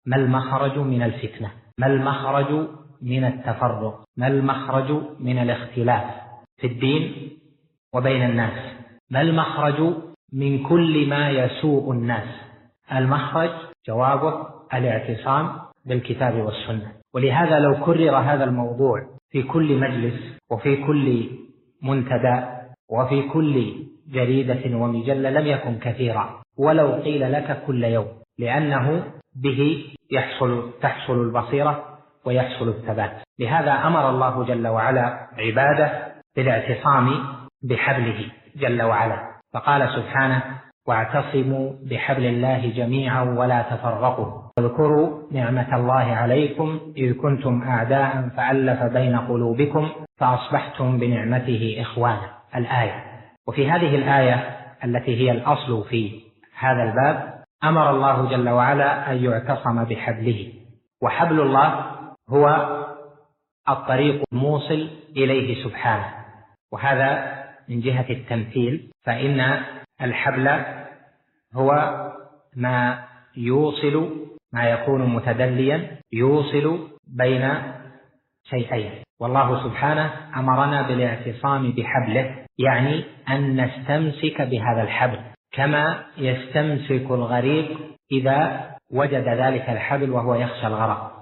ما المخرج من الفتنة؟ ما المخرج من التفرق؟ ما المخرج من الاختلاف في الدين وبين الناس؟ ما المخرج من كل ما يسوء الناس؟ المخرج جوابه الاعتصام بالكتاب والسنة. ولهذا لو كرر هذا الموضوع في كل مجلس وفي كل منتدى وفي كل جريدة ومجلة لم يكن كثيرا، ولو قيل لك كل يوم، لأنه به تحصل البصيرة ويحصل الثبات. لهذا أمر الله جل وعلا عباده بالاعتصام بحبله جل وعلا، فقال سبحانه: واعتصموا بحبل الله جميعا ولا تفرقوا واذكروا نعمة الله عليكم إذ كنتم أعداء فألف بين قلوبكم فأصبحتم بنعمته إخوانا. الآية. وفي هذه الآية التي هي الأصل في هذا الباب أمر الله جل وعلا أن يعتصم بحبله، وحبل الله هو الطريق الموصل إليه سبحانه. وهذا من جهة التمثيل، فإن الحبل هو ما يكون متدليا يوصل بين شيئين، والله سبحانه أمرنا بالاعتصام بحبله، يعني أن نستمسك بهذا الحبل كما يستمسك الغريق إذا وجد ذلك الحبل وهو يخشى الغرق.